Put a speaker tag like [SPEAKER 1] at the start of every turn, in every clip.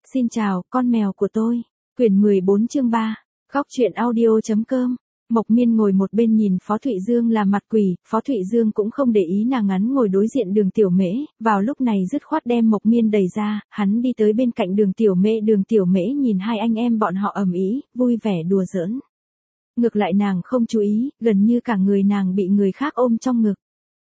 [SPEAKER 1] Xin chào, con mèo của tôi. Quyển 14 chương 3. Góc truyện audio.com. Mộc Miên ngồi một bên nhìn Phó Thụy Dương làm mặt quỷ, Phó Thụy Dương cũng không để ý nàng ngắn ngồi đối diện Đường Tiểu Mễ, vào lúc này dứt khoát đem Mộc Miên đẩy ra, hắn đi tới bên cạnh Đường Tiểu Mễ nhìn hai anh em bọn họ ầm ĩ, vui vẻ đùa giỡn. Ngược lại nàng không chú ý, gần như cả người nàng bị người khác ôm trong ngực.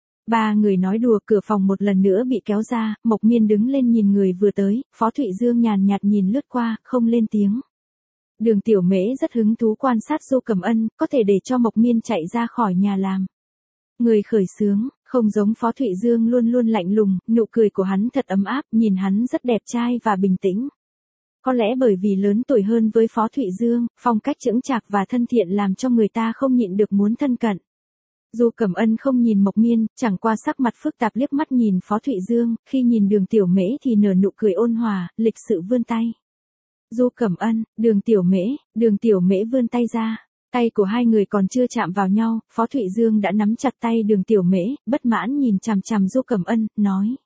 [SPEAKER 1] Ba người nói đùa, cửa phòng một lần nữa bị kéo ra, Mộc Miên đứng lên nhìn người vừa tới, Phó Thụy Dương nhàn nhạt nhìn lướt qua, không lên tiếng. Đường Tiểu Mễ rất hứng thú quan sát Du Cẩm Ân, có thể để cho Mộc Miên chạy ra khỏi nhà làm người khởi xướng, không giống Phó Thụy Dương luôn luôn lạnh lùng, nụ cười của hắn thật ấm áp, nhìn hắn rất đẹp trai và bình tĩnh. Có lẽ bởi vì lớn tuổi hơn với Phó Thụy Dương, phong cách chững chạc và thân thiện làm cho người ta không nhịn được muốn thân cận. Du Cẩm Ân không nhìn Mộc Miên, chẳng qua sắc mặt phức tạp liếc mắt nhìn Phó Thụy Dương, khi nhìn Đường Tiểu Mễ thì nở nụ cười ôn hòa, lịch sự vươn tay. Du Cẩm Ân, Đường Tiểu Mễ vươn tay ra. Tay của hai người còn chưa chạm vào nhau, Phó Thụy Dương đã nắm chặt tay Đường Tiểu Mễ, bất mãn nhìn chằm chằm Du Cẩm Ân, nói.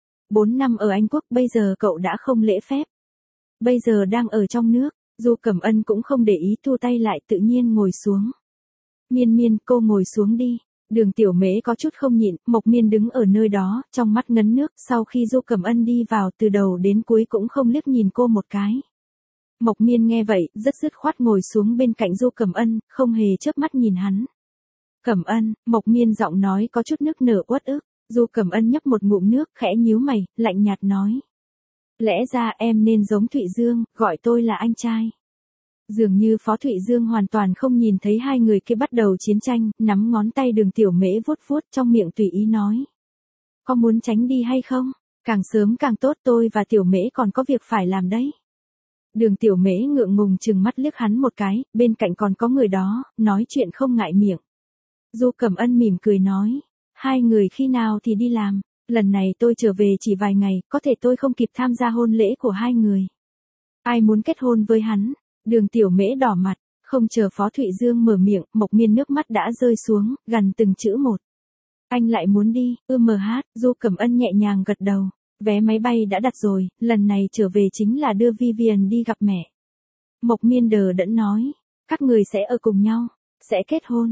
[SPEAKER 1] 4 năm ở Anh Quốc, bây giờ cậu đã không lễ phép. Bây giờ đang ở trong nước, Du Cẩm Ân cũng không để ý, thu tay lại, tự nhiên ngồi xuống. Miên, cô ngồi xuống đi. Đường Tiểu Mễ có chút không nhịn, Mộc Miên đứng ở nơi đó, trong mắt ngấn nước, sau khi Du Cẩm Ân đi vào từ đầu đến cuối cũng không liếc nhìn cô một cái. Mộc Miên nghe vậy, rất dứt khoát ngồi xuống bên cạnh Du Cẩm Ân, không hề chớp mắt nhìn hắn. Cẩm Ân, Mộc Miên giọng nói có chút nức nở uất ức. Du Cẩm Ân nhấp một ngụm nước, khẽ nhíu mày, lạnh nhạt nói. Lẽ ra em nên giống Thụy Dương, gọi tôi là anh trai. Dường như Phó Thụy Dương hoàn toàn không nhìn thấy hai người kia bắt đầu chiến tranh, nắm ngón tay Đường Tiểu Mễ vuốt vuốt trong miệng tùy ý nói. Có muốn tránh đi hay không? Càng sớm càng tốt, tôi và Tiểu Mễ còn có việc phải làm đấy. Đường Tiểu Mễ ngượng ngùng chừng mắt liếc hắn một cái, bên cạnh còn có người đó, nói chuyện không ngại miệng. Du Cẩm Ân mỉm cười nói. Hai người khi nào thì đi làm? Lần này tôi trở về chỉ vài ngày, có thể tôi không kịp tham gia hôn lễ của hai người. Ai muốn kết hôn với hắn? Đường Tiểu Mễ đỏ mặt, không chờ Phó Thụy Dương mở miệng, Mộc Miên nước mắt đã rơi xuống, gần từng chữ một. Anh lại muốn đi, Du Cẩm Ân nhẹ nhàng gật đầu. Vé máy bay đã đặt rồi, lần này trở về chính là đưa Vivian đi gặp mẹ. Mộc Miên đờ đẫn nói, các người sẽ ở cùng nhau, sẽ kết hôn,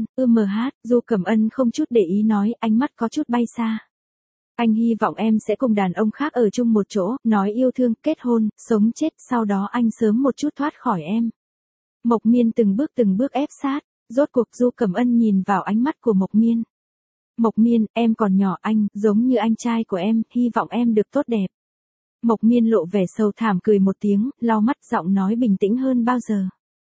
[SPEAKER 1] Du Cẩm Ân không chút để ý nói, ánh mắt có chút bay xa. Anh hy vọng em sẽ cùng đàn ông khác ở chung một chỗ, nói yêu thương, kết hôn, sống chết, sau đó anh sớm một chút thoát khỏi em. Mộc Miên từng bước ép sát, rốt cuộc Du Cẩm Ân nhìn vào ánh mắt của Mộc Miên. Mộc Miên, em còn nhỏ, anh, giống như anh trai của em, hy vọng em được tốt đẹp. Mộc Miên lộ vẻ sầu thảm cười một tiếng, lau mắt, giọng nói bình tĩnh hơn bao giờ.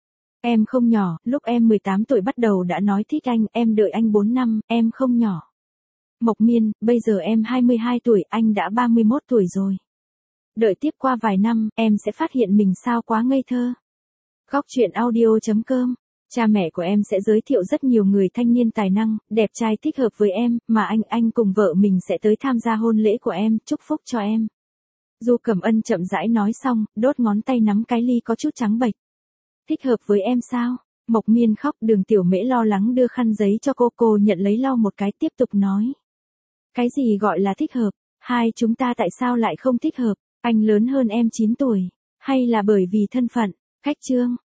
[SPEAKER 1] Em không nhỏ, lúc em 18 tuổi bắt đầu đã nói thích anh, em đợi anh 4 năm, em không nhỏ. Mộc Miên, bây giờ em 22 tuổi, anh đã 31 tuổi rồi. Đợi tiếp qua vài năm, em sẽ phát hiện mình sao quá ngây thơ. Góc truyện audio.com. Cha mẹ của em sẽ giới thiệu rất nhiều người thanh niên tài năng, đẹp trai thích hợp với em, mà anh cùng vợ mình sẽ tới tham gia hôn lễ của em, chúc phúc cho em. Du Cẩm Ân chậm rãi nói xong, đốt ngón tay nắm cái ly có chút trắng bệch. Thích hợp với em sao? Mộc Miên khóc, Đường Tiểu Mễ lo lắng đưa khăn giấy cho cô nhận lấy lau một cái, tiếp tục nói. Cái gì gọi là thích hợp? Hai chúng ta tại sao lại không thích hợp? Anh lớn hơn em 9 tuổi. Hay là bởi vì thân phận? Khách trương,